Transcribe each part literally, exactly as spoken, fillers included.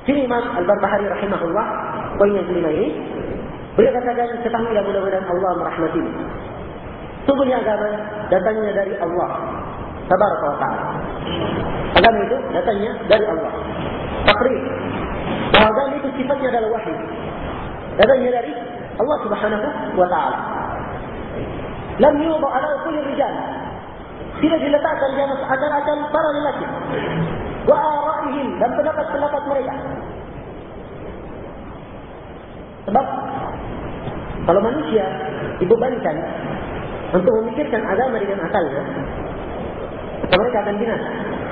sini Imam Al-Barbahari rahimahullah, poin yang kelima ini, beliau katakan, ketahuilah mudah-mudahan Allah merahmatimu. Sungguhnya agama datangnya dari Allah Tabaraka wa ta'ala. Agama itu datangnya dari Allah. Takrif. Bahwa agama itu sifatnya adalah wahyu. Datangnya dari Allah Subhanahu wa ta'ala. Lam yuba ala kulli rijal. Tidak diletakkan di atas akal-akal para lelaki. Wa ara'ihim, dan pendapat-pendapat mereka. Sebab kalau manusia dibebankan untuk memikirkan agama dengan akalnya, mereka akan binasa.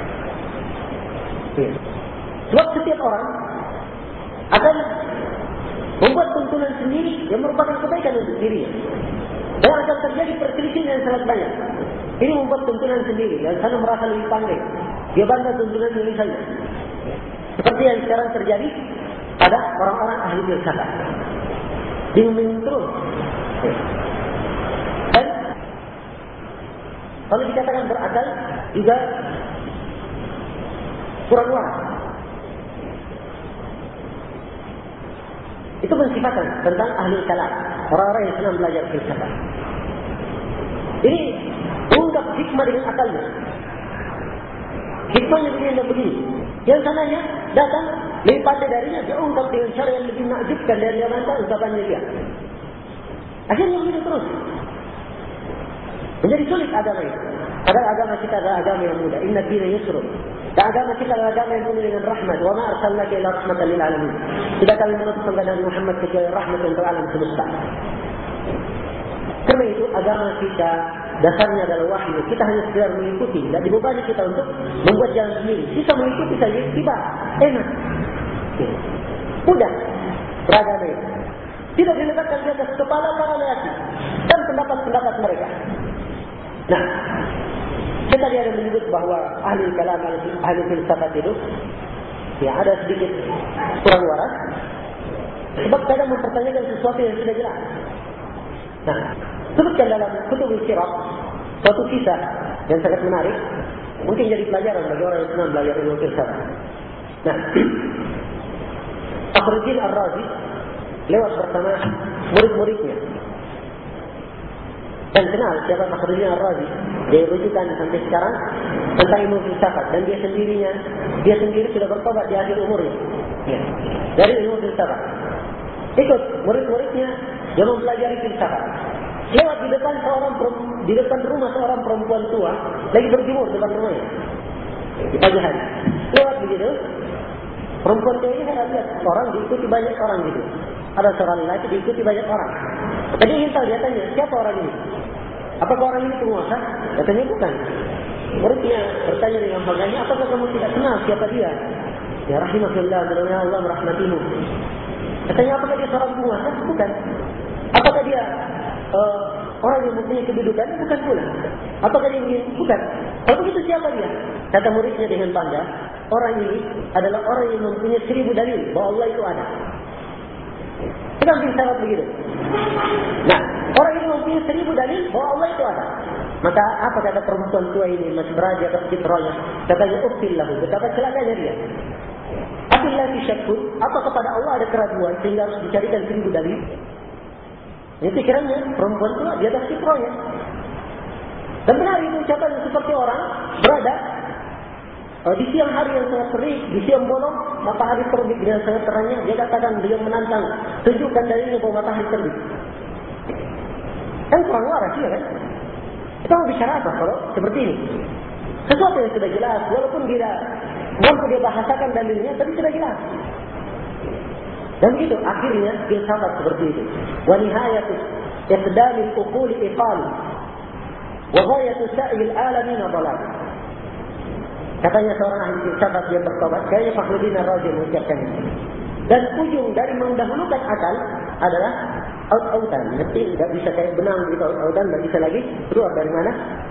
Ya. Sebab setiap orang akan membuat tuntunan sendiri yang merupakan kebaikan untuk dirinya. Dan akan terjadi perselisihan yang sangat banyak. Ini membuat tuntunan sendiri, yang sana merasa lebih pandai. Dia bangga tuntunan misalnya. Seperti yang sekarang terjadi pada orang-orang ahli filsafat. Bingung terus. Dan kalau dikatakan berakal juga kurang waras. Itu mensifatkan tentang ahli kalam, orang-orang yang senang belajar filsafat. Ini ungkap hikmah dengan akalnya. Hikmahnya begini dan begini. Yang sananya datang lebih pandai darinya, dia ungkap dengan cara yang lebih menakjubkan dari yang mana ungkapannya dia. Akhirnya begitu terus. Menjadi sulit agama itu. Padahal agama kita adalah agama yang mudah. Inna dina yusrun. Dan agama kita adalah agama yang penuh dengan rahmat. Wa ma arsalnaka illa rahmatan lil alamin. Tidak kami mengutus Nabi Muhammad kecuali rahmat untuk alam semesta. Karena itu agama kita dasarnya adalah wahyu. Kita hanya sekedar mengikuti. Dan dibebani kita untuk membuat jalan sendiri. Kita mengikuti saja. Tiba. Enak. Mudah. Beragama itu. Tidak diletakkan di atas kepala para lelaki. Dan pendapat-pendapat mereka. Nah. Kita tadi ada menyebut bahawa ahli kalam, ahli filsafat itu ya ada sedikit kurang waras. Sebab kadang mempertanyakan sesuatu yang sudah jelas. Nah, sebutkan dalam kutubul sirah suatu kisah yang sangat menarik, mungkin jadi pelajaran bagi orang yang senang belajar ilmu filsafat. Nah, Fakhruddin Ar-Razi lewat bersama murid-muridnya. Dan kenal siapa Fakhruddin Ar-Razi. Dia rujukan sampai sekarang tentang ilmu filsafat. Dan dia sendirinya, dia sendiri sudah bertobat di akhir umurnya. Ya. Dari ilmu filsafat. Ikut murid-muridnya yang mempelajari filsafat. Lewat di depan seorang di depan rumah seorang perempuan tua lagi berjemur depan rumahnya. Di pagi hari. Lewat begitu, perempuan tua ini saya lihat orang diikuti banyak orang gitu. Ada seorang lelaki diikuti banyak orang. Tadi ingin tahu, dia tanya, siapa orang ini? Apakah orang ini penguasa? Katanya bukan. Muridnya bertanya dengan bangga, apakah kamu tidak kenal siapa dia? Ya rahimahullah, mudah-mudahan Allah merahmatimu. Katanya, apakah dia seorang penguasa? Bukan. Apakah dia uh, orang yang mempunyai kedudukan? Bukan pula. Apakah dia ingin? Bukan. Kalau begitu siapa dia? Kata muridnya dengan bangga, orang ini adalah orang yang mempunyai seribu dalil bahwa Allah itu ada. Kita mungkin sangat begitu. Nah, orang ini mempunyai seribu dalil bahwa Allah itu ada. Maka apa kata perempuan tua ini, masih beraja ke citranya? Katanya, uffillahu, betapa celakanya dia. Abillah syakkur, apa kepada Allah ada keraguan sehingga harus dicarikan seribu dalil? Ini pikirannya perempuan tua di atas citranya. Dan benar itu ucapan seperti orang berada di siang hari yang sangat terik, di siang bolong, matahari terbit dengan sangat terangnya. Dia katakan beliau menantang, tunjukkan darinya bahwa matahari terbit. Kan kurang waras ya kan? Kita mau bicara apa kalau seperti ini? Sesuatu yang sudah jelas, walaupun dia mampu dia bahasakan dalilnya, tapi sudah jelas. Dan begitu akhirnya filsafat seperti itu. Wa nihayatu iqdamil uquli iqal, wa ghayatu sa'il alamin dhalal. Katanya seorang ahli filsafat yang bertobat, kayaknya Fakhruddin Ar-Razi mengucapkannya. Dan ujung dari mendahulukan akal adalah out-outan. Nanti tidak bisa kayak benang gitu, out-outan tidak bisa lagi keluar dari mana?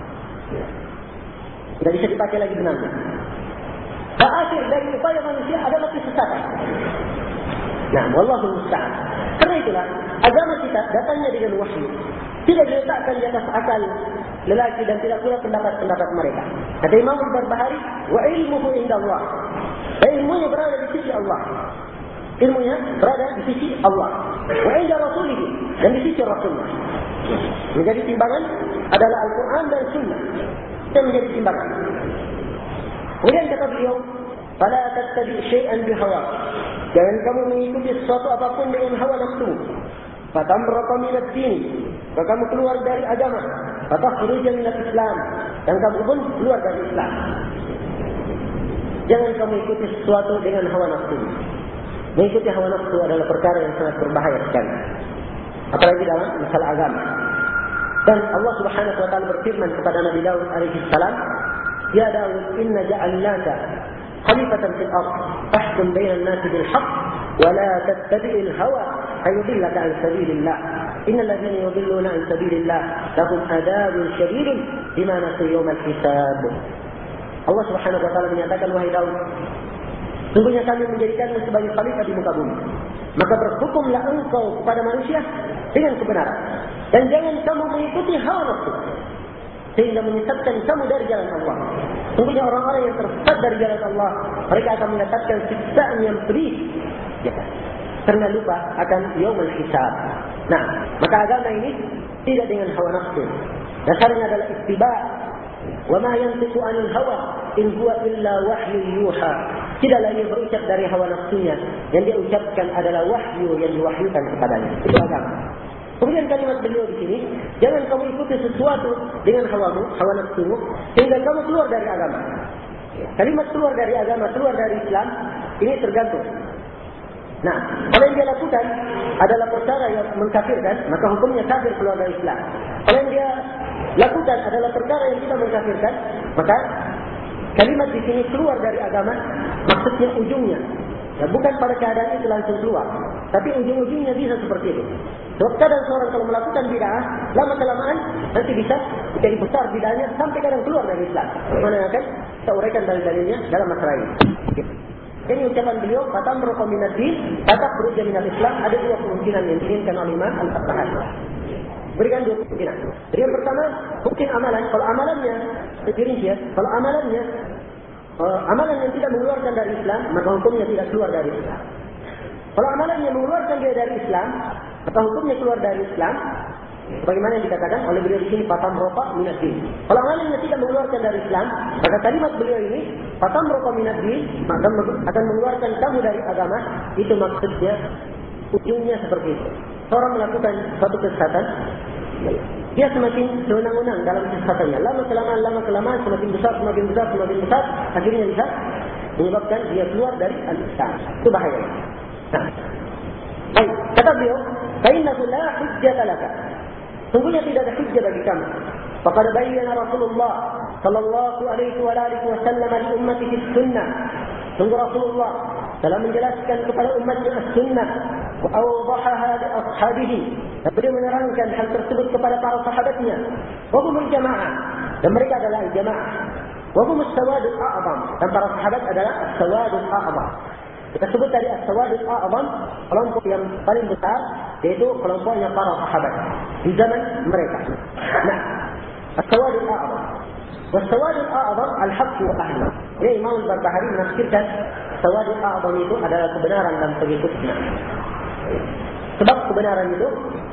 Tidak bisa dipakai lagi benangnya. Dan akhir dari upaya manusia adalah kesesatan. Nah, wallahu musta'an. Karena itulah agama kita datangnya dengan wahyu. Tidak diletakkan di atas akal lelaki dan tidak pula pendapat-pendapat mereka. Kata Imam Al-Barbahari, wa ilmuhu indallah. Dan ilmunya berada di sisi Allah. Allah. Ilmunya berada di sisi Allah. Wa inda rasulih, dan di sisi Rasulullah. Menjadi timbangan adalah Al-Quran dan Sunnah. Itu menjadi timbangan. Kemudian kata beliau, fala tattabi' syai'an bihawa. Jangan kamu mengikuti sesuatu apapun dengan hawa nafsu. Fatamraqa min ad-din. Maka kamu keluar dari agama. Fatakhruja min al-Islam. Dan kamu pun keluar dari Islam. Jangan kamu ikuti sesuatu dengan hawa nafsu. Mengikuti hawa nafsu adalah perkara yang sangat berbahaya sekali. Apalagi dalam masalah agama. Dan Allah Subhanahu wa taala berfirman kepada Nabi Daud alaihi salam, "Ya Daud, inna ja'alnaka khalifatan fil ardh, fahkum bainan nasi bil haqq wa la tattabi'il hawa fayudillaka an sabilillah. Innal ladzina yudilluna an sabilillah lahum adzabun syadidun bima nasu yawmal hisab." Allah Subhanahu wa taala menyatakan, wahai Daud, sungguhnya kami menjadikanmu sebagai khalifah di muka bumi. Maka berhukumlah engkau kepada manusia dengan kebenaran. Dan jangan kamu mengikuti hawa nafsu, sehingga menyesatkan kamu dari jalan Allah. Sungguhnya orang-orang yang tersesat dari jalan Allah, mereka akan mendapatkan siksaan yang pedih. Ya, karena lupa akan yaumul hisab. Nah, maka agama ini tidak dengan hawa nafsu. Dasarnya adalah ittiba'. Wa ma yantiqu 'anil hawa in huwa illa wahyu yuha. Tidaklah ia berucap dari hawa nafsunya, yang dia ucapkan adalah wahyu yang diwahyukan kepadanya. Itu agama. Kemudian kalimat beliau di sini, jangan kamu ikuti sesuatu dengan hawamu, hawa nafsumu, sehingga kamu keluar dari agama. Kalimat keluar dari agama, keluar dari Islam, ini tergantung. Nah, kalau yang dia lakukan adalah perkara yang mengkafirkan, maka hukumnya kafir keluar dari Islam. Kalau yang dia lakukan adalah perkara yang tidak mengkafirkan, maka kalimat di sini keluar dari agama, maksudnya ujungnya. Ya, bukan pada keadaan itu langsung keluar, tapi ujung-ujungnya bisa seperti itu. Sebab kadang seorang kalau melakukan bid'ah, lama-kelamaan nanti bisa jadi besar bid'ahnya sampai kadang keluar dari Islam. Bagaimana akan kita uraikan dalil-dalilnya dalam masalah ini. Ini ucapan beliau, fatamraqa min ad-din, fatakhruja min al-Islam. Ada dua kemungkinan yang diinginkan oleh Imam Al-Fattahi. Berikan dua kemungkinan. Jadi yang pertama, mungkin amalan. Kalau amalannya sendiri ya, kalau amalannya uh, amalan yang tidak mengeluarkan dari Islam, maka hukumnya tidak keluar dari Islam. Kalau amalan yang mengeluarkan dia dari Islam, maka hukumnya keluar dari Islam. Bagaimana yang dikatakan oleh beliau di sini, fatamraqa min ad-din. Kalau amalan yang tidak mengeluarkan dari Islam, maka kalimat beliau ini, fatamraqa min ad-din, maka akan mengeluarkan kamu dari agama. Itu maksudnya, ujungnya seperti itu. Seorang melakukan suatu kesesatan, dia semakin sewenang-wenang dalam kesesatannya. Lama-kelamaan, lama-kelamaan, semakin besar, semakin besar, semakin besar, akhirnya bisa menyebabkan dia keluar dari al-Islam. Itu bahaya. Nah, baik, kata beliau, فَإِنَّهُ لَا حُجَّةَ لَكَ. Sungguhnya tidak ada hujjah bagi kamu. Faqad bayyana Rasulullah sallallahu alaihi wa alihi wasallam li ummatihi sunnah. Sungguh Rasulullah telah menjelaskan kepada umatnya as-sunnah wa awdahaha li ashabihi. Dan beliau menerangkan hal tersebut kepada para sahabatnya. Wa humul jamaah, dan mereka adalah jamaah. Wa humus sawadul a'zam, dan para sahabat adalah as-sawadul a'zam. Kita sebut tadi as-sawadul a'zam, kelompok yang paling besar, yaitu kelompoknya para sahabat di zaman mereka. Nah, as-sawadul a'zam. Was-sawadul a'zam al-haqq wa ahlihi. Ini Imam Al-Barbahari menafsirkan sawadul a'zam itu adalah kebenaran dan pengikutnya. Sebab kebenaran itu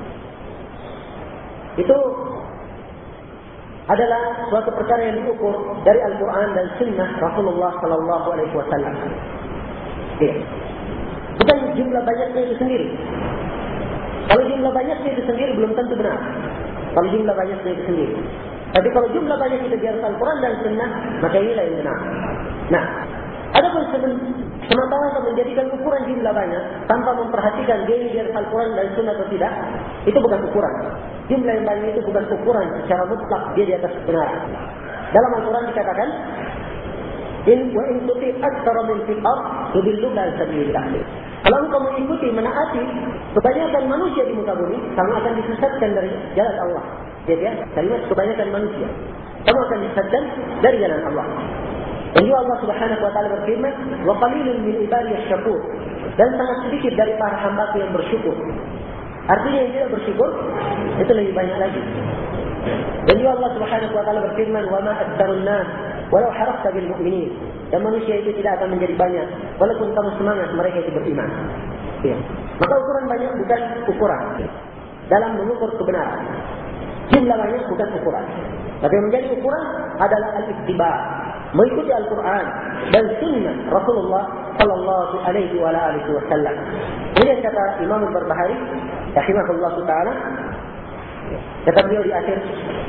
itu adalah suatu perkara yang diukur dari Al-Quran dan Sunnah Rasulullah Sallallahu Alaihi Wasallam. Ya. Bukan jumlah banyaknya itu sendiri. Kalau jumlah banyaknya itu sendiri belum tentu benar. Kalau jumlah banyaknya itu sendiri. Tapi kalau jumlah banyak itu di atas Al-Quran dan Sunnah, maka inilah yang benar. Nah, adapun semata-mata menjadikan ukuran jumlah banyak tanpa memperhatikan dia di atas Al-Quran dan Sunnah atau tidak, itu bukan ukuran. Jumlah yang banyak itu bukan ukuran secara mutlak dia di atas kebenaran. Dalam Al-Quran dikatakan, In wa in tuti aktsara min fil ard tudilluka an sabilillah. Kalau engkau mengikuti, menaati kebanyakan manusia di muka bumi, kamu akan disesatkan dari jalan Allah. Jadi ya, kalimat kebanyakan manusia, kamu akan disesatkan dari jalan Allah. Dan juga Allah Subhanahu wa taala berfirman, "Wa qalilun min ibadiyas syakur." Dan sangat sedikit dari para hamba yang bersyukur. Artinya yang tidak bersyukur itu lebih banyak lagi. Dan juga Allah Subhanahu wa taala berfirman, "Wa ma aktsarun nas walau harafta bil mu'minin. Dan manusia itu tidak akan menjadi banyak walaupun kamu semangat mereka itu beriman. Ya. Maka ukuran banyak bukan ukuran dalam mengukur kebenaran. Jumlah banyak bukan ukuran. Tapi yang menjadi ukuran adalah al-ittiba', mengikuti Al-Quran dan sunnah Rasulullah sallallahu alaihi wa alihi wasallam. Kemudian kata Imam Al-Barbahari rahimahullah taala, kata beliau di akhir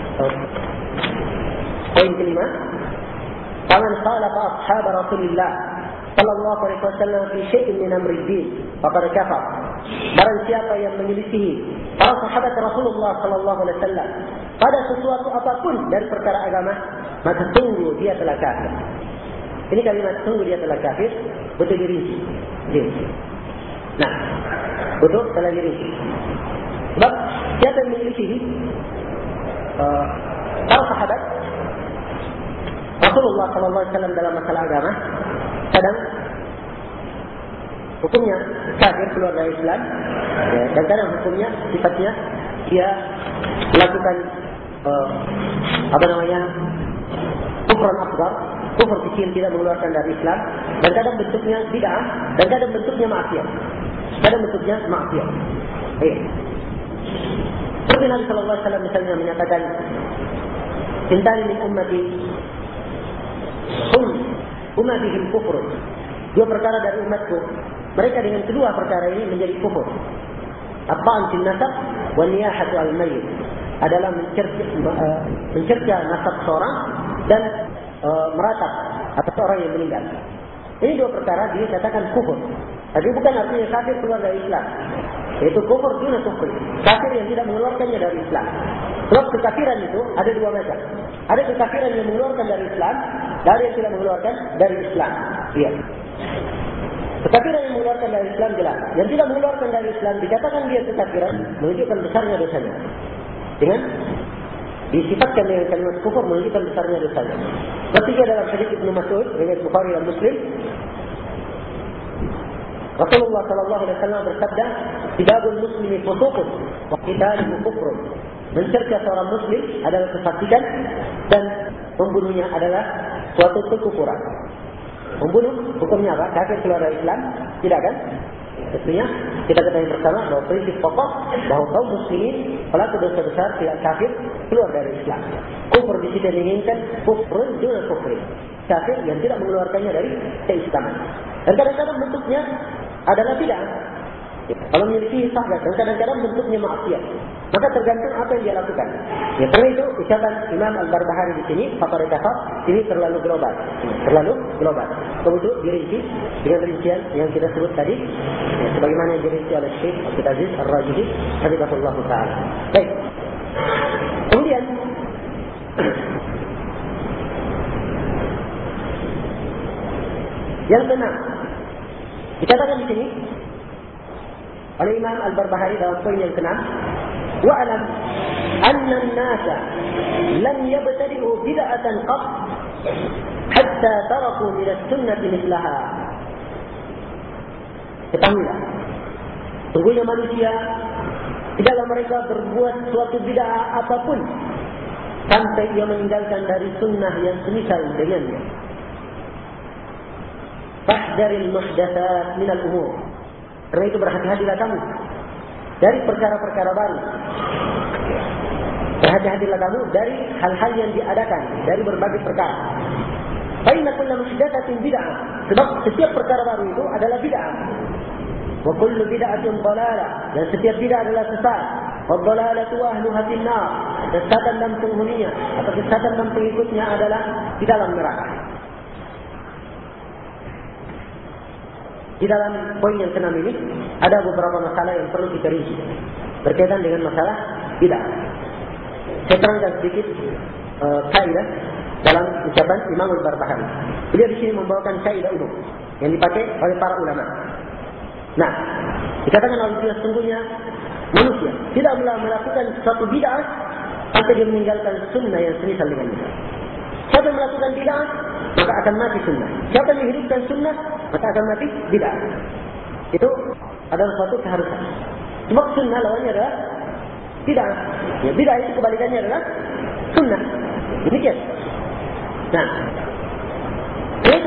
poin kelima, "Faman khalafa ashab Rasulillah sallallahu alaihi wasallam fi syai'in min amri din faqad kafar." Barang siapa yang menyelisihi para sahabat Rasulullah sallallahu alaihi wasallam pada sesuatu apapun dari perkara agama, maka sungguh dia telah kafir. Ini kalimat sungguh dia telah kafir betul dirinci. Dirinci. Nah, betul telah dirinci. Sebab siapa yang menyelisihi uh, para sahabat Rasulullah sallallahu alaihi wasallam dalam masalah agama, kadang hukumnya kafir, keluar dari Islam, ya, dan kadang hukumnya sifatnya dia melakukan uh, apa namanya kufran asghar, kufur kecil tidak mengeluarkan dari Islam, dan kadang bentuknya bid'ah, dan kadang bentuknya maksiat, kadang bentuknya maksiat. Eh. Seperti Nabi sallallahu alaihi wasallam misalnya menyatakan, "Intani min ummati hum umatihim kufur." Dua perkara dari umatku, mereka dengan kedua perkara ini menjadi kufur. At-ta'an fil nasab wa niyahatu al-mayyit, adalah mencerca, uh, mencerca nasab seorang dan uh, meratap atas orang yang meninggal. Ini dua perkara dikatakan kufur. Tapi bukan artinya kafir keluar dari Islam. Yaitu kufur duna kufur, kafir yang tidak mengeluarkannya dari Islam. Sebab kekafiran itu ada dua macam. Ada kekafiran yang mengeluarkan dari Islam, dan yang tidak mengeluarkan dari Islam. Iya. Kekafiran yang mengeluarkan dari Islam jelas. Yang tidak mengeluarkan dari Islam dikatakan dia kekafiran, menunjukkan besarnya dosanya. Dengan disifatkan dengan kalimat kufur, menunjukkan besarnya dosanya. Ketiga dalam hadis Ibnu Mas'ud riwayat Bukhari dan Muslim, Rasulullah sallallahu alaihi wasallam bersabda, "Sibabul muslimi fusuqun wa qitaluhu kufrun." Mencerca seorang muslim adalah kefasikan dan membunuhnya adalah suatu kekufuran. Membunuh hukumnya apa? Kafir keluar dari Islam? Tidak kan? Tentunya kita ketahui bersama bahwa prinsip pokok bahwa kaum muslimin pelaku dosa besar tidak kafir keluar dari Islam. Kufur di sini diinginkan kufrun duna kufrin, kafir yang tidak mengeluarkannya dari keislaman. Dan kadang-kadang bentuknya adalah bid'ah. Kalau memiliki sahih, dan kadang-kadang bentuknya maksiat. Maka tergantung apa yang dia lakukan. Ya, karena itu ucapan Imam Al-Barbahari di sini, faqad kafar, ini terlalu global. Terlalu global. Kemudian dirinci dengan rincian yang kita sebut tadi, ya, sebagaimana yang dirinci oleh Syekh Abdul Aziz Ar-Rajidi, hafizahullah taala. Baik. Kemudian yang keenam, dikatakan di sini oleh Imam Al-Barbahari dalam poin yang keenam, wa'lam anna an-nasa lam yabtadi'u bid'atan qat hatta taraku min as-sunnati mithlaha. Ketahuilah, sungguhnya manusia tidaklah mereka berbuat suatu bid'ah apapun sampai ia meninggalkan dari sunnah yang semisal dengannya. Fahdharil muhdatsat minal umur. Karena itu berhati-hatilah kamu dari perkara-perkara baru. Berhati-hatilah kamu dari hal-hal yang diadakan, dari berbagai perkara. Fa inna kullu muhdatsatin bid'ah. Sebab setiap perkara baru itu adalah bid'ah. Wa kullu bid'atin dhalalah. Dan setiap bid'ah adalah sesat. Wa dhalalatu ahluha fin nar. Kesesatan dan penghuninya atau kesesatan dan pengikutnya adalah di dalam neraka. Di dalam poin yang keenam ini ada beberapa masalah yang perlu kita rinci berkaitan dengan masalah bid'ah. Saya terangkan sedikit uh, kaidah dalam ucapan Imam Al-Barbahari. Beliau di sini membawakan kaidah umum yang dipakai oleh para ulama. Nah, dikatakan oleh beliau sesungguhnya manusia tidak boleh melakukan suatu bid'ah sampai dia meninggalkan sunnah yang semisal dengannya. Siapa yang melakukan bid'ah maka akan mati sunnah. Siapa yang menghidupkan sunnah maka akan mati bid'ah. Itu adalah suatu keharusan. Sebab sunnah lawannya adalah bid'ah. Ya, bid'ah itu kebalikannya adalah sunnah. Demikian. Nah,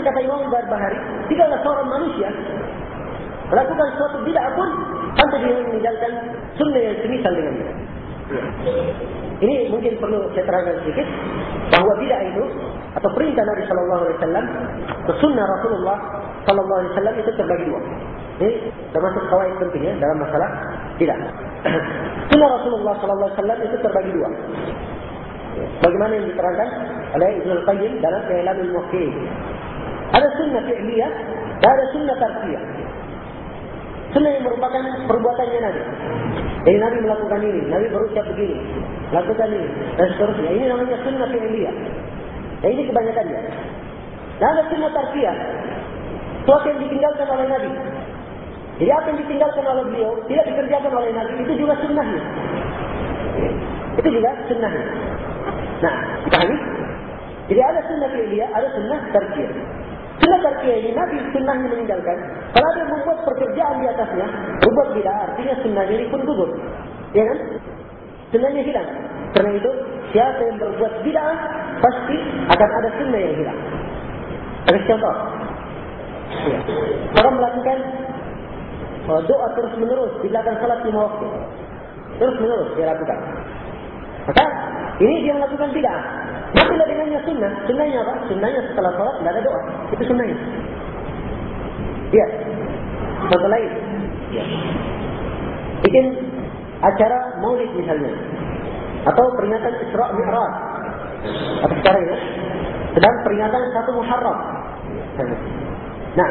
kata Imam Barbahari, tidaklah seorang manusia melakukan suatu bid'ah pun sampai dia meninggalkan sunnah yang semisal dengannya. Ini mungkin perlu saya terangkan sedikit bahawa bid'ah itu atau perintah Nabi Sallallahu Alaihi Wasallam, sunnah Rasulullah Sallallahu Alaihi Wasallam itu terbagi dua. Ini termasuk kawaid pentingnya dalam masalah bid'ah. Sunnah Rasulullah Sallallahu Alaihi Wasallam itu terbagi dua. Bagaimana yang diterangkan oleh Ibnul Qayyim dalam I'lamul Muwaqqi'in. Ada sunnah fi'liyah dan ada sunnah tarkiyah. Sunnah yang merupakan perbuatannya Nabi. Jadi Nabi melakukan ini, Nabi berucap begini, lakukan ini, dan seterusnya. Ini namanya sunnah fi'liyah. Dan ini kebanyakannya. Dan ada sunnah tarkiyah, sesuatu yang ditinggalkan oleh Nabi. Jadi apa yang ditinggalkan oleh beliau tidak dikerjakan oleh Nabi, itu juga sunnahnya. Itu juga sunnahnya. Nah, dipahami? Jadi ada sunnah fi'liyah, ada sunnah tarkiyah. Sunnah tarkiyah ini Nabi sunnahnya meninggalkan. Kalau ada yang membuat pekerjaan di atasnya, membuat bid'ah, artinya sunnahnya ini pun gugur. Ya kan? Sunnahnya hilang. Karena itu, siapa yang berbuat bid'ah, pasti akan ada sunnah yang hilang. Ada contoh. Ya. Orang melakukan doa terus menerus di belakang salat lima waktu. Terus menerus dia lakukan. Maka ini dia melakukan bid'ah. Matilah dengannya sunnah. Sunnahnya apa? Sunnahnya setelah salat tidak ada doa. Itu sunnahnya. Ya. Contoh lain. Ya. Bikin acara maulid misalnya, atau peringatan Isra' Mi'raj. Apa sekarang ya? Sedang peringatan satu Muharram. Nah,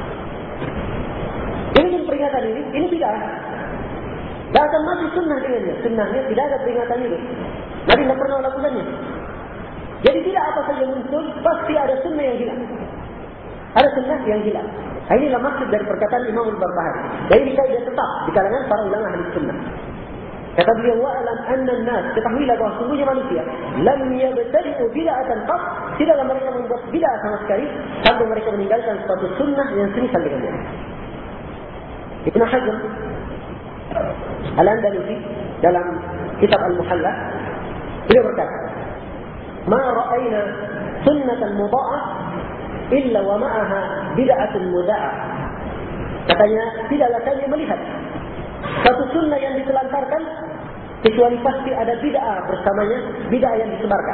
ini peringatan ini, ini bid'ah. Tak akan mati sunnah dengannya. Sunnahnya tidak ada peringatan itu. Nabi tidak pernah melakukannya. Jadi tidak apa saja muncul, pasti ada sunnah yang hilang. Ada sunnah yang hilang. Inilah maksud dari perkataan Imam Al-Barbahari. Dan ini kaidah tetap di kalangan para ulama ahli sunnah. Kata beliau, wa'alam anna an-nas, ketahuilah bahawa sungguhnya manusia lam yabtadi'u bid'atan qat, tidaklah mereka membuat bid'ah sama sekali sampai mereka meninggalkan suatu sunnah yang semisal dengannya. Ibn Hajar Al-Andalusi dalam kitab Al-Muhalla beliau berkata, ma ra'ayna sunnatan mudha'ah illa wa ma'aha bid'atun mudha'ah. Katanya, tidaklah kami melihat satu sunnah yang ditelantarkan kecuali pasti ada bid'ah bersamanya, bid'ah yang disebarkan.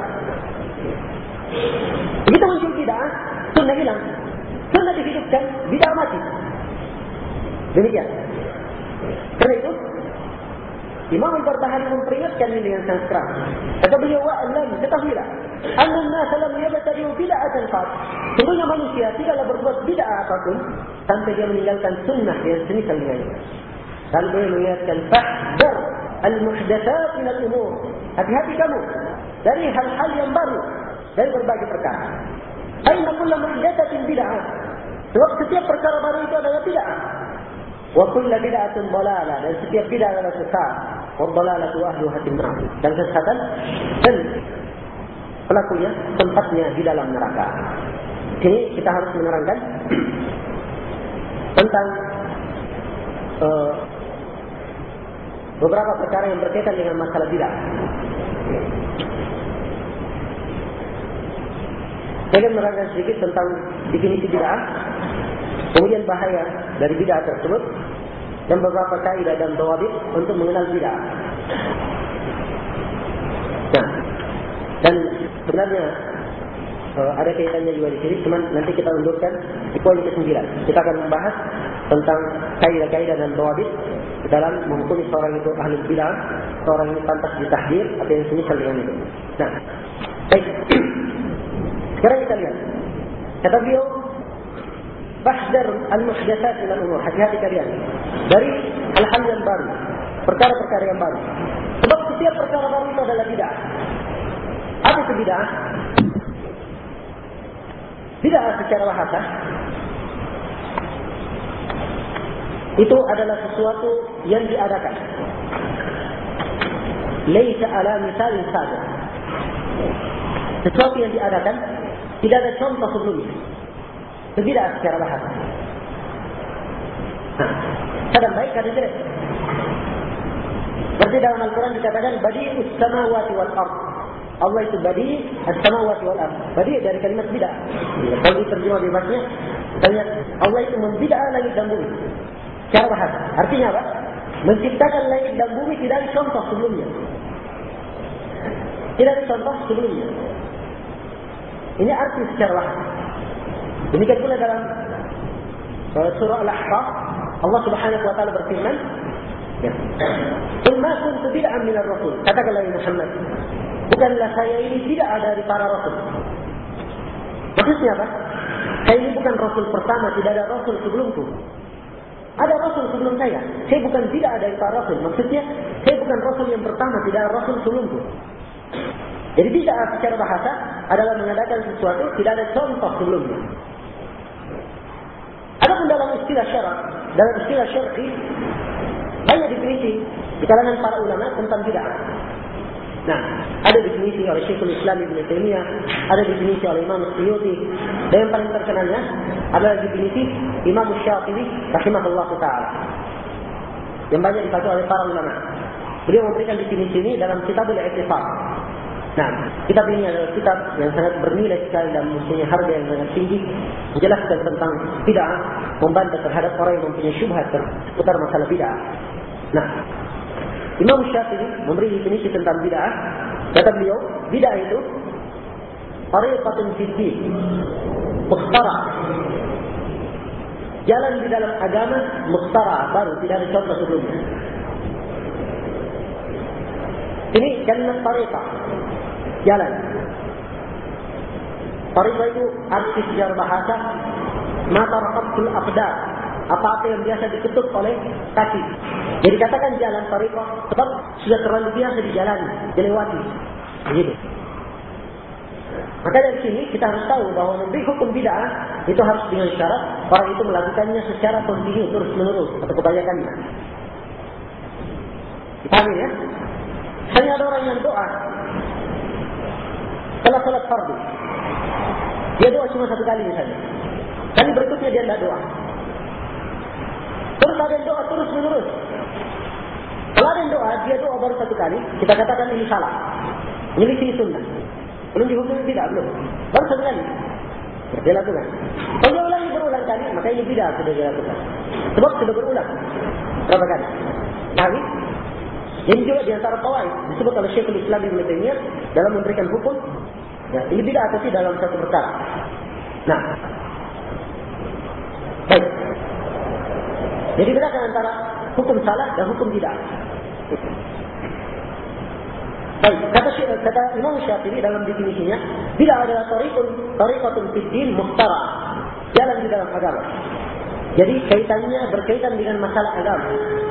Begitu muncul bid'ah, sunnah hilang. Sunnah dihidupkan, bid'ah mati. Demikian. Karena itu Imam Al-Barbahari memperingatkan ini dengan sangat keras. Kata beliau, wa'alam, ketahuilah, anna an-nas lam yabtadi'u bid'atan qat. Sungguhnya manusia tidaklah berbuat bid'ah apapun sampai dia meninggalkan sunnah yang semisal dengannya. Lalu beliau mengingatkan, fahdar al-muhdatsat min al-umur. Hati-hati kamu dari hal-hal yang baru, dari berbagai perkara. Aina kullu muhdatsatin bid'ah. Sebab setiap perkara baru itu adalah bid'ah. Wa kullu bid'atin dhalalah, dan setiap bid'ah adalah sesat. Wa dhalalatu ahluha an-nar. Dan kesesatan dan pelakunya tempatnya di dalam neraka. Ini kita harus menerangkan tentang uh, beberapa perkara yang berkaitan dengan masalah bid'ah. Saya akan menerangkan sedikit tentang definisi bid'ah, kemudian bahaya dari bid'ah tersebut, dan beberapa kaidah dan dhawabit untuk mengenal bid'ah. Nah, dan sebenarnya uh, ada kaitannya juga di sini, cuman nanti kita undurkan di poin kesembilan. Kita akan membahas tentang kaidah-kaidah dan dhawabit dalam menghukumi seorang itu ahli bid'ah, seorang ini pantas ditahdir atau yang semisal dengan itu. Nah, baik. Sekarang kita lihat. Kata beliau, fahdar al-muhdatsat min al-umur. Hati-hati kalian dari hal-hal yang baru, perkara-perkara yang baru. Sebab setiap perkara baru itu adalah bid'ah. Apa itu bid'ah? Bid'ah secara bahasa itu adalah sesuatu yang diadakan. Laisa ala misalin saja. Sesuatu yang diadakan, tidak ada contoh sebelumnya. Itu bid'ah secara bahasa. Nah, kadang baik, kadang jelek. Seperti dalam Al-Quran dikatakan, badi'us samawati wal ardh. Allah itu badi as-samawati wal ardh. Badi dari kalimat bid'ah. Kalau diterjemah bebasnya, katanya Allah itu membid'ah langit dan bumi. Secara bahasa. Artinya apa? Menciptakan langit dan bumi tidak ada contoh sebelumnya. Tidak ada contoh sebelumnya. Ini arti secara bahasa. Demikian pula dalam surah Al-Ahqaf, Allah Subhanahu wa taala berfirman, ya. "Qul ma kuntu bid'an minar rasul." Katakanlah Muhammad, bukanlah saya ini tidak ada dari para rasul. Maksudnya apa? Saya ini bukan rasul pertama, tidak ada rasul sebelumku. Ada rasul sebelum saya. Saya bukan tidak ada dari para rasul. Maksudnya, saya bukan rasul yang pertama, tidak ada rasul sebelumku. Jadi tidak secara bahasa adalah mengadakan sesuatu tidak ada contoh sebelumnya. Adapun dalam istilah syarak, dalam istilah syar'i banyak definisi di kalangan para ulama tentang bid'ah. Nah, ada definisi oleh Syekhul Islam Ibnu Taimiyah, ada definisi oleh Imam Suyuti, dan yang paling terkenalnya adalah definisi Imam Syafi'i rahimahullah taala, yang banyak dipakai oleh para ulama. Beliau memberikan definisi ini dalam Kitabul I'tisam. Nah, kitab ini adalah kitab yang sangat bernilai sekali dan mempunyai harga yang sangat tinggi, menjelaskan tentang bid'ah, membantah terhadap orang yang mempunyai syubhat seputar masalah bid'ah. Nah, Imam Syafi'i memberi definisi tentang bid'ah. Kata beliau, bid'ah itu tariqatun fid-din mukhtara, jalan di dalam agama mukhtara, baru, tidak ada contoh sebelumnya. Ini kalimat tariqah, jalan. Tariqah itu arti secara bahasa mata raqatul aqdar, apa-apa yang biasa diketuk oleh kaki. Jadi katakan jalan tariqah sebab sudah terlalu biasa dijalani, dilewati. Begitu. Maka dari sini kita harus tahu bahwa memberi hukum bid'ah itu harus dengan syarat orang itu melakukannya secara kontinu, terus menerus atau kebanyakannya. Dipahami ya? Hanya ada orang yang doa setelah salat fardu. Dia doa cuma satu kali misalnya. Kali berikutnya dia tidak doa. Terus ada yang doa terus menerus. Kalau ada yang doa, dia doa baru satu kali, kita katakan ini salah, menyelisih sunnah. Belum dihukum tidak, belum. Baru satu kali dia lakukan. Kalau dia ulangi berulang kali, maka ini bid'ah sudah dia lakukan. Sebab sudah berulang berapa kali? Kali. Ini juga di antara qawaid disebut oleh Syekhul Islam Ibnu Taimiyah dalam memberikan hukum. Ya, ini bid'ah atau tidak dalam satu perkara. Nah, baik. Jadi bedakan antara hukum salah dan hukum bid'ah. Baik, kata, kata Imam Syafi'i dalam definisinya, bid'ah adalah tariqun tariqatun fid-din mukhtara, jalan di dalam agama. Jadi kaitannya berkaitan dengan masalah agama.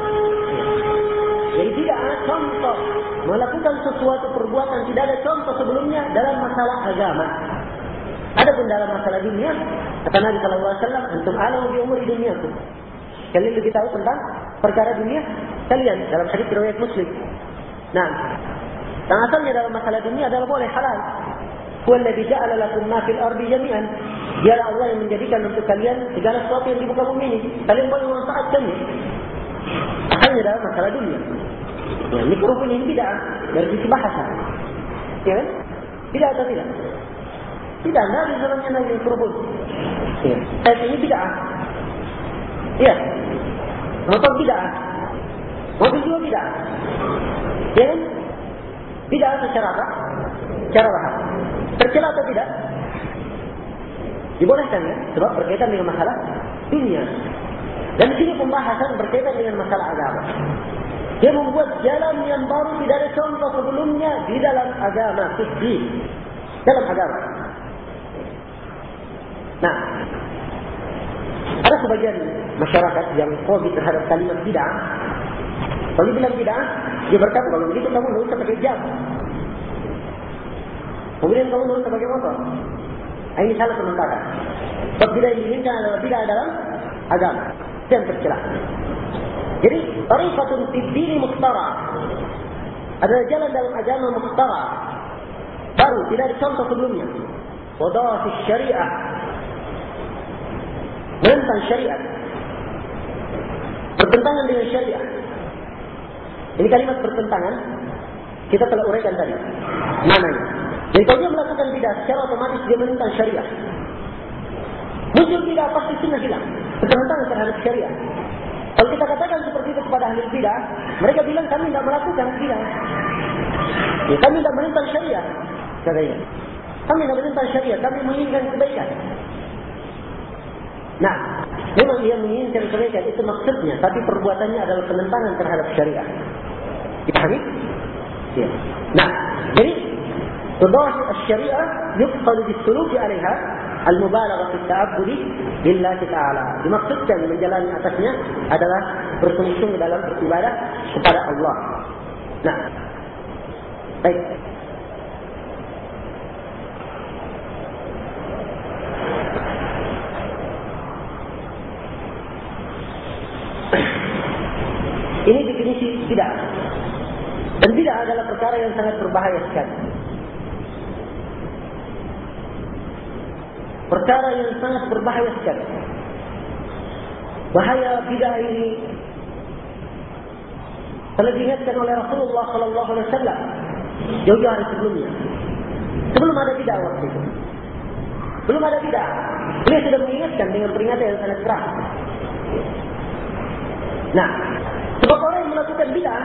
Jadi tidak ada contoh melakukan sesuatu perbuatan tidak ada contoh sebelumnya dalam masalah agama. Adapun dalam masalah dunia, kata Nabi sallallahu alaihi wasallam, "Antum a'lamu bi umuri dunyakum." Kalian lebih tahu tentang perkara dunia kalian, dalam hadis riwayat Muslim. Nah, yang asalnya dalam masalah dunia adalah boleh halal. Huwallazi ja'ala lakum ma fil ardi jami'an. Dialah Allah yang menjadikan untuk kalian segala sesuatu yang di muka bumi ini. Kalian boleh memanfaatkannya. Asalnya dalam masalah dunia. Ya, mikrofon ini bid'ah dari sisi bahasa. Ya kan? Tidak atau tidak? Tidak, tidak di zamannya Nabi mikrofon. Ya. Saat ini bid'ah. Ya. Motor bid'ah. Mobil juga bid'ah. Ya kan? Bid'ah secara apa? Secara bahasa. Tercela atau tidak? Dibolehkan ya, sebab berkaitan dengan masalah dunia. Dan di sini pembahasan berkaitan dengan masalah agama. Dia membuat jalan yang baru tidak ada contoh sebelumnya di dalam agama, di dalam agama. Nah, ada sebagian masyarakat yang fobi terhadap kalimat bid'ah. Kalau bilang bid'ah, dia berkata kalau begitu kamu tidak usah pakai jam. Kemudian kamu tidak usah pakai motor. Ini salah sementara. Sebab tidak diinginkan adalah bid'ah dalam agama. Dan tercela. Jadi, tariqatun fid-din mukhtara adalah jalan dalam agama mukhtara. Baru, tidak ada contoh sebelumnya. Wada'ati syariah. Menentang syariat. Bertentangan dengan syariah. Ini kalimat bertentangan kita telah uraikan tadi. Mananya? Jadi kalau dia melakukan bidah, secara otomatis dia menentang syariah. Muncul bidah, pasti sunnah hilang. Bertentangan terhadap syariah. Kalau kita katakan seperti itu kepada ahli bidah, mereka bilang kami tidak melakukan bidah. Ya, kami tidak menentang syariah, katanya. Kami tidak menentang syariah, kami menginginkan kebaikan. Nah, memang dia menginginkan kebaikan, itu maksudnya. Tapi perbuatannya adalah penentangan terhadap syariah. Dipahami? Ya. Nah, jadi tudahi syariah yuqsadu bisuluki alaiha al-mubalaghah fi ta'abbudi lillahi ta'ala. Dimaksudkan menjalani atasnya adalah bersungguh-sungguh dalam beribadah kepada Allah. Nah, baik. Ini definisi bidah. Dan bidah adalah perkara yang sangat berbahaya sekali. Perkara yang sangat berbahaya sekali. Bahaya bidah ini telah diingatkan oleh Rasulullah sallallahu alaihi wasallam jauh-jauh hari sebelumnya. Sebelum ada bidah waktu itu. Belum ada bidah. Beliau sudah mengingatkan dengan peringatan yang sangat keras. Nah, sebab orang yang melakukan bidah,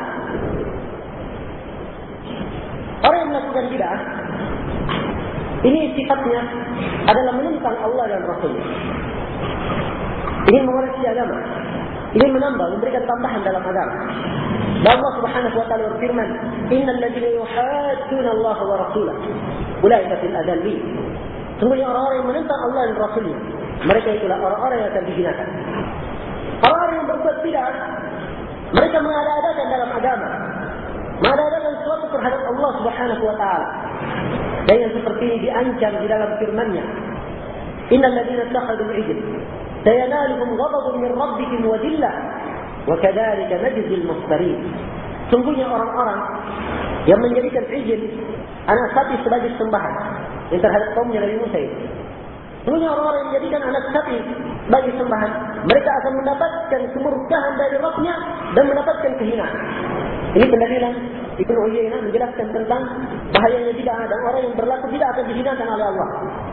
orang yang melakukan bidah, ini sifatnya adalah menentang Allah dan Rasulnya. Ini mengoreksi agama. Ini menambah, memberikan tambahan dalam agama. Dan Allah Subhanahu wa taala berfirman, "Innal ladzina yuhadduna Allah wa rasulahu, ulaika fil adallin." Sungguhnya orang-orang yang menentang Allah dan Rasulnya, mereka itulah orang-orang yang akan dihinakan. Orang-orang yang berbuat bidah, mereka mengada-adakan dalam agama, mengada-adakan sesuatu terhadap Allah Subhanahu wa taala. Dan yang seperti ini diancam di dalam firman-Nya, "Innal ladzina ittakhadhu al-'ijl sayanaluhum ghadabun min rabbihim wa dhillah wa kadzalika najzil muftarin." Sungguhnya orang-orang yang menjadikan ijil, anak sapi sebagai sembahan yang terhadap kaumnya Nabi Musa itu. Sungguhnya orang-orang yang menjadikan anak sapi sebagai sembahan, mereka akan mendapatkan kemurkaan dari Rabb-Nya dan mendapatkan kehinaan. Ini pendalilan Ibnu Uyainah menjelaskan tentang bahayanya bidah dan orang yang berlaku bidah akan dihinakan oleh Allah.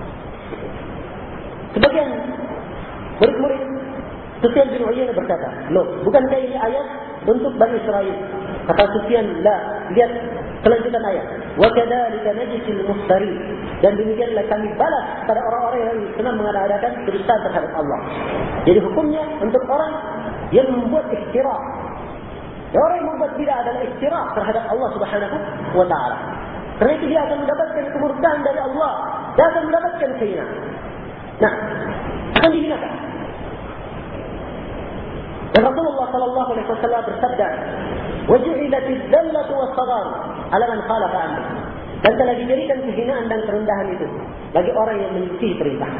Sebagian murid-murid Sufyan bin Uyainah berkata, "Loh, bukankah ini ayat untuk Bani Israel?" Kata Sufyan, "La, lihat kelanjutan ayat. Wa kadzalika najzil muftarin." Dan demikianlah kami balas pada orang-orang yang senang mengada-adakan kedustaan terhadap Allah. Jadi hukumnya untuk orang yang membuat iftira. Orang yang membuat bidah adalah iftira terhadap Allah Subhanahu wa taala. Karena itu dia akan mendapatkan kemurkaan dari Allah, dia akan mendapatkan kehinaan. Nah, akan dihinakan. Dan Rasulullah sallallahu alaihi wasallam bersabda, "Waju'ilatiz dzallatu was-saghar 'ala man khalafa amri." Dan telah diberikan kehinaan dan kerendahan itu bagi orang yang menyelisihi perintah.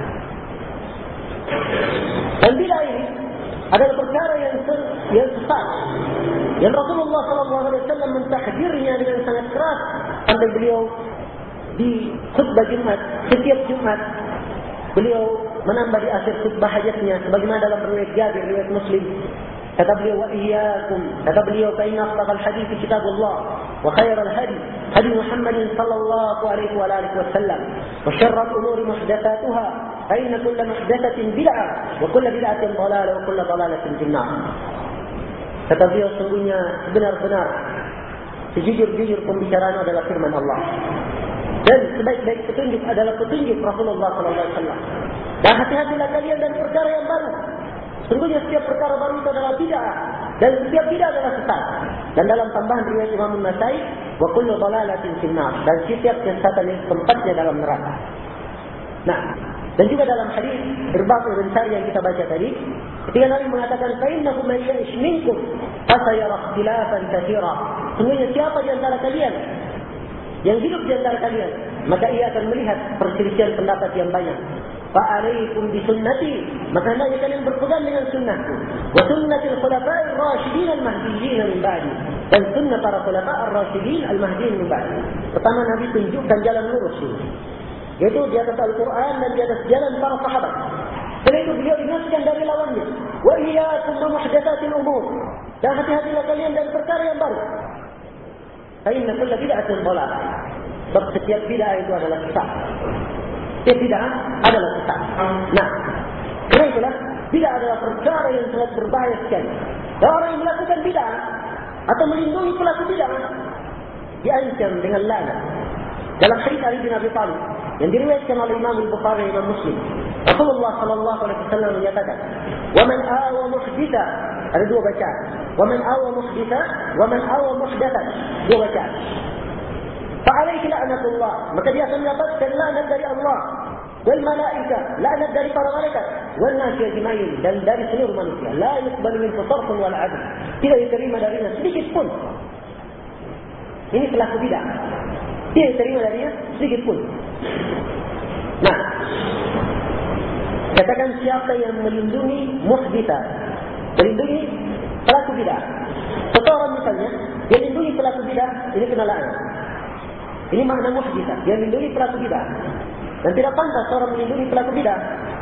Dan bidah ini adalah perkara yang ser- yang sesat. Yang Rasulullah sallallahu alaihi wasallam mentahdirnya dengan sangat keras sampai beliau di khutbah Jumat, setiap Jumat beliau menambah di akhir khutbah hajatnya sebagaimana dalam riwayat Jabir, riwayat Muslim. Kata beliau, "Wa iyyakum," kata beliau, "fa inna asdaqal hadits kitabullah wa khairal hadi hadi Muhammadin sallallahu alaihi wa alihi wasallam wa syarrul umuri muhdatsatuha fa inna kulla muhdatsatin bid'ah wa kulla bid'atin dhalalah wa kulla dhalalatin finnar." Kata beliau, sungguhnya benar-benar sejujur-jujur pembicaraan adalah firman Allah. Dan sebaik-baik petunjuk adalah petunjuk Rasulullah sallallahu alaihi wasallam. Dan hati-hatilah kalian dan perkara yang baru. Sungguhnya setiap perkara baru itu adalah bid'ah dan setiap bid'ah adalah sesat. Dan dalam tambahan riwayat Imam An-Nasai, wa kullu dhalalatin finnar, dan setiap kesesatan itu tempatnya dalam neraka. Nah, dan juga dalam hadis Irbad bin Sari yang kita baca tadi, ketika Nabi mengatakan, "Fa innahu man ya'ish minkum fasayara ikhtilafan katsira." Sungguhnya siapa di antara kalian yang hidup di antara kalian, maka ia akan melihat perselisihan pendapat yang banyak. Fa'alaikum bisunnati, maka hendaknya kalian berpegang dengan sunnahku, wa sunnatil khulafa'ir rasyidin al-mahdiyyin min ba'di, dan sunnah para khulafa'ir rasyidin al-mahdiyyin min ba'di. Pertama Nabi tunjukkan jalan lurus ini, yaitu di atas Al-Quran dan di atas jalan para sahabat. Setelah itu beliau ingatkan dari lawannya, wa iyyakum wa muhdatsatil umur, dan hati-hatilah kalian dari perkara yang baru. Fa inna kulla bid'atin dhalalah, Sebab setiap bid'ah itu adalah sesat. Setiap bid'ah adalah sesat. Nah, karena itulah bid'ah adalah perkara yang sangat berbahaya sekali. Dan orang yang melakukan bid'ah atau melindungi pelaku bid'ah diancam dengan laknat. Dalam hadis Ali bin Abi Thalib yang diriwayatkan oleh Imam Al-Bukhari dan Imam Muslim, Rasulullah sallallahu alaihi wasallam menyatakan, "Wa man awa muhditha," ada dua bacaan. "Wa man awa muhditha, wa man awa muhdathan." Dua bacaan. Fa alaihi la'natullah, maka dia akan mendapatkan laknat dari Allah, wal malaikah, laknat dari para malaikat, wal nasi ajma'in, dan dari seluruh manusia. La yuqbalu minhu sarfun wal 'adl. Tidak diterima darinya sedikit pun. Ini pelaku bid'ah. Tidak diterima darinya sedikit pun. Nah, katakan siapa yang melindungi muhditha, melindungi pelaku bid'ah. Seseorang misalnya, dia melindungi pelaku bid'ah, ini kena laknat. Ini makna muhditha, dia melindungi pelaku bid'ah. Dan tidak pantas seorang melindungi pelaku bid'ah.